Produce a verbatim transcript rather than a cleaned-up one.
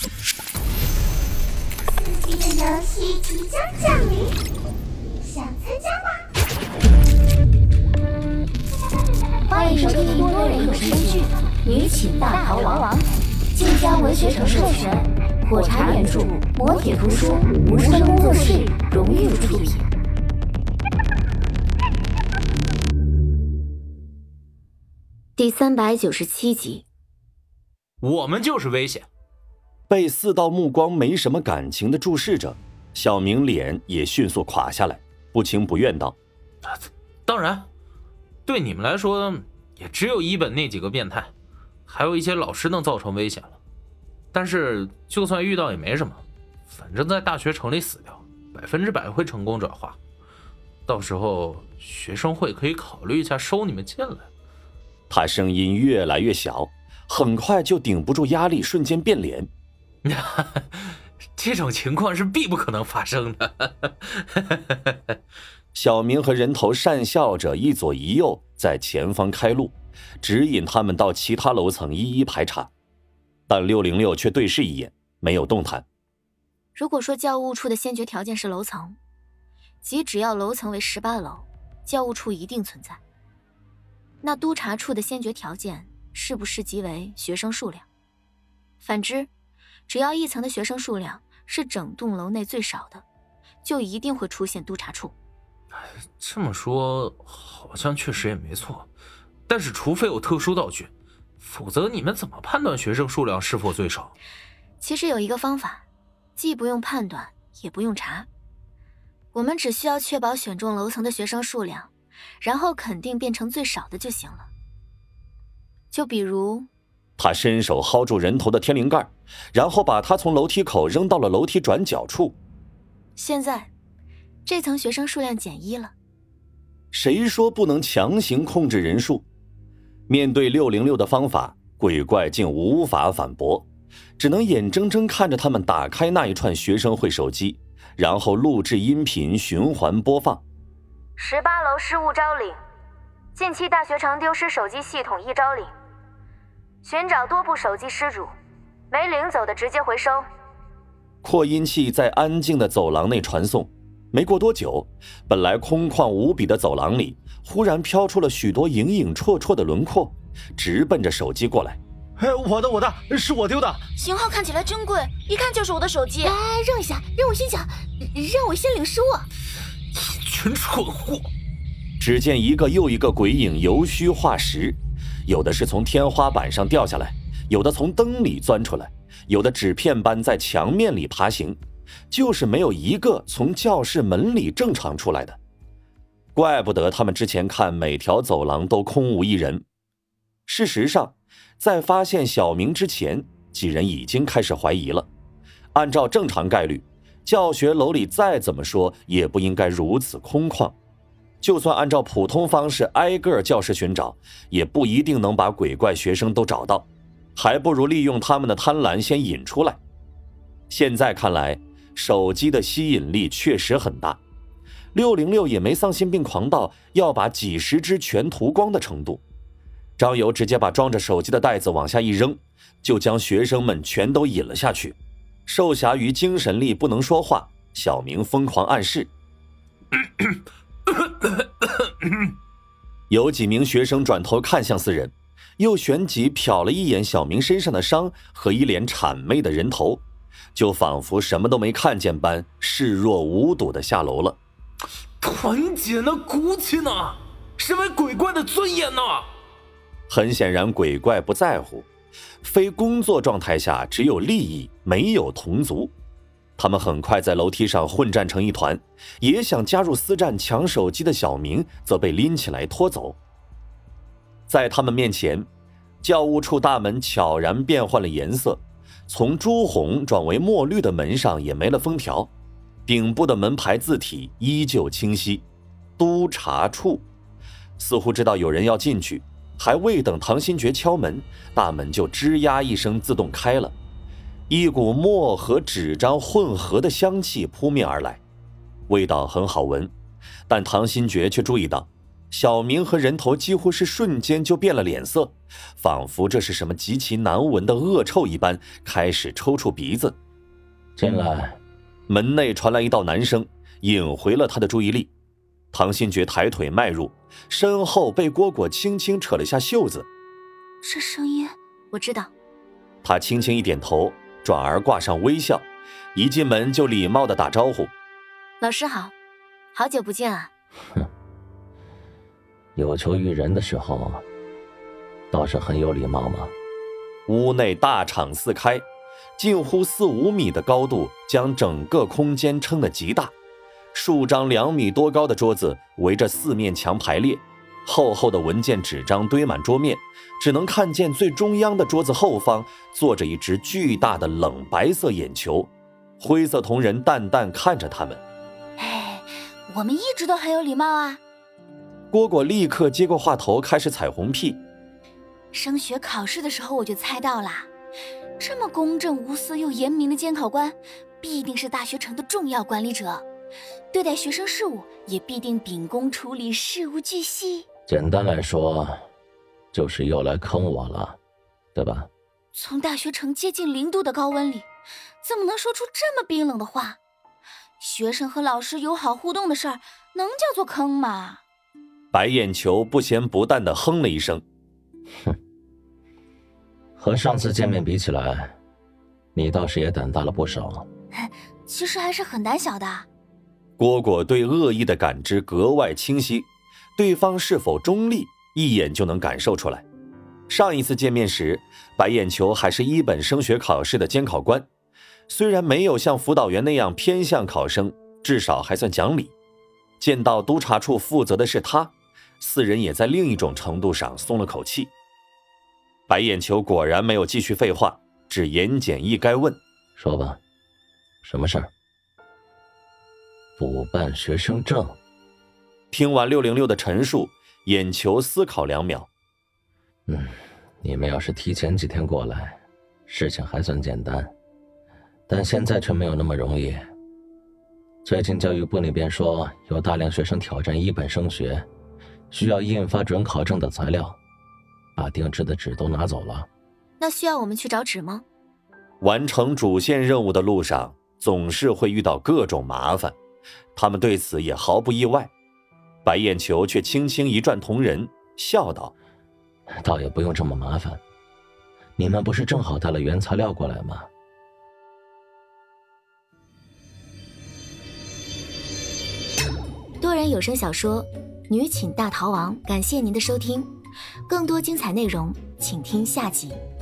刺激的游戏即将降临，想参加吗？ 欢迎收听多人有声剧《女寝大逃亡》，晋江文学城授权，火柴原著，磨铁图书，无声工作室荣誉出品。第三百九十七集。 我们就是危险。 被四道目光没什么感情的注视着，小明脸也迅速垮下来，不情不愿道： 当然，对你们来说也只有一本那几个变态，还有一些老师能造成危险了。但是就算遇到也没什么，反正在大学城里死掉，百分之百会成功转化。到时候学生会可以考虑一下收你们进来。 他声音越来越小，很快就顶不住压力，瞬间变脸。 这种情况是必不可能发生的。 小明和人头讪笑着，一左一右在前方开路，指引他们到其他楼层一一排查。但六零六却对视一眼，没有动弹。 如果说教务处的先决条件是楼层，即只要楼层为十八楼，教务处一定存在。那督察处的先决条件是不是即为学生数量？反之，只要一层的学生数量是整栋楼内最少的，就一定会出现督察处。 这么说好像确实也没错，但是除非有特殊道具，否则你们怎么判断学生数量是否最少？ 其实有一个方法，既不用判断也不用查，我们只需要确保选中楼层的学生数量，然后肯定变成最少的就行了。就比如， 他伸手薅住人头的天灵盖，然后把他从楼梯口扔到了楼梯转角处。 现在这层学生数量减一了。 谁说不能强行控制人数？面对六零六的方法，鬼怪竟无法反驳，只能眼睁睁看着他们打开那一串学生会手机，然后录制音频循环播放。 十八楼失物招领，近期大学城丢失手机系统一招领，寻找多部手机失主，没领走的直接回收。 扩音器在安静的走廊内传送，没过多久，本来空旷无比的走廊里忽然飘出了许多影影绰绰的轮廓，直奔着手机过来。 哎，我的我的，是我丢的。 型号看起来珍贵，一看就是我的手机。 哎，让一下，让我先讲，让我先领失物。 一群蠢货！ 只见一个又一个鬼影由虚化实，有的是从天花板上掉下来，有的从灯里钻出来，有的纸片般在墙面里爬行，就是没有一个从教室门里正常出来的。怪不得他们之前看每条走廊都空无一人。事实上，在发现小明之前，几人已经开始怀疑了。按照正常概率，教学楼里再怎么说也不应该如此空旷，就算按照普通方式挨个教室寻找，也不一定能把鬼怪学生都找到，还不如利用他们的贪婪先引出来。现在看来，手机的吸引力确实很大，六零六也没丧心病狂到要把几十只全涂光的程度。张游直接把装着手机的袋子往下一扔，就将学生们全都引了下去。受辖于精神力不能说话，小明疯狂暗示。有几名学生转头看向四人，又旋即瞟了一眼小明身上的伤和一脸谄媚的人头，就仿佛什么都没看见般视若无睹地下楼了。 团结呢，骨气呢，身为鬼怪的尊严呢？ 很显然鬼怪不在乎，非工作状态下只有利益，没有同族。他们很快在楼梯上混战成一团，也想加入私战抢手机的小明则被拎起来拖走。在他们面前，教务处大门悄然变换了颜色，从朱红转为墨绿的门上也没了封条，顶部的门牌字体依旧清晰，督察处。似乎知道有人要进去，还未等唐新觉敲门，大门就吱呀一声自动开了，一股墨和纸张混合的香气扑面而来，味道很好闻，但唐新觉却注意到小明和人头几乎是瞬间就变了脸色，仿佛这是什么极其难闻的恶臭一般，开始抽搐鼻子。 进来。 门内传来一道男声，引回了他的注意力。唐新觉抬腿迈入，身后被蝈蝈轻轻扯了下袖子。 这声音我知道。 他轻轻一点头，转而挂上微笑，一进门就礼貌地打招呼： 老师好，好久不见啊。 哼，有求于人的时候倒是很有礼貌嘛。 屋内大敞四开，近乎四五米的高度将整个空间撑得极大，数张两米多高的桌子围着四面墙排列，厚厚的文件纸张堆满桌面，只能看见最中央的桌子后方坐着一只巨大的冷白色眼球，灰色瞳仁淡淡看着他们。 哎，我们一直都很有礼貌啊。 蝈蝈立刻接过话头，开始彩虹屁。 升学考试的时候我就猜到啦，这么公正无私又严明的监考官，必定是大学城的重要管理者，对待学生事务也必定秉公处理，事无巨细。 简单来说，就是又来坑我了，对吧？ 从大学城接近零度的高温里，怎么能说出这么冰冷的话？学生和老师友好互动的事儿，能叫做坑吗？ 白眼球不咸不淡地哼了一声。 哼，和上次见面比起来，你倒是也胆大了不少。 其实还是很胆小的。 蝈蝈对恶意的感知格外清晰，对方是否中立一眼就能感受出来。上一次见面时，白眼球还是一本升学考试的监考官，虽然没有像辅导员那样偏向考生，至少还算讲理。见到督察处负责的是他，四人也在另一种程度上松了口气。白眼球果然没有继续废话，只言简意赅问： 说吧，什么事儿？补办学生证。 听完六零六的陈述，眼球思考两秒。 嗯，你们要是提前几天过来，事情还算简单，但现在却没有那么容易。最近教育部那边说有大量学生挑战一本升学，需要印发准考证的材料，把定制的纸都拿走了。 那需要我们去找纸吗？ 完成主线任务的路上，总是会遇到各种麻烦，他们对此也毫不意外。白眼球却轻轻一转瞳仁，笑道： 倒也不用这么麻烦，你们不是正好带了原材料过来吗？ 多人有声小说《女寝大逃亡》，感谢您的收听，更多精彩内容请听下集。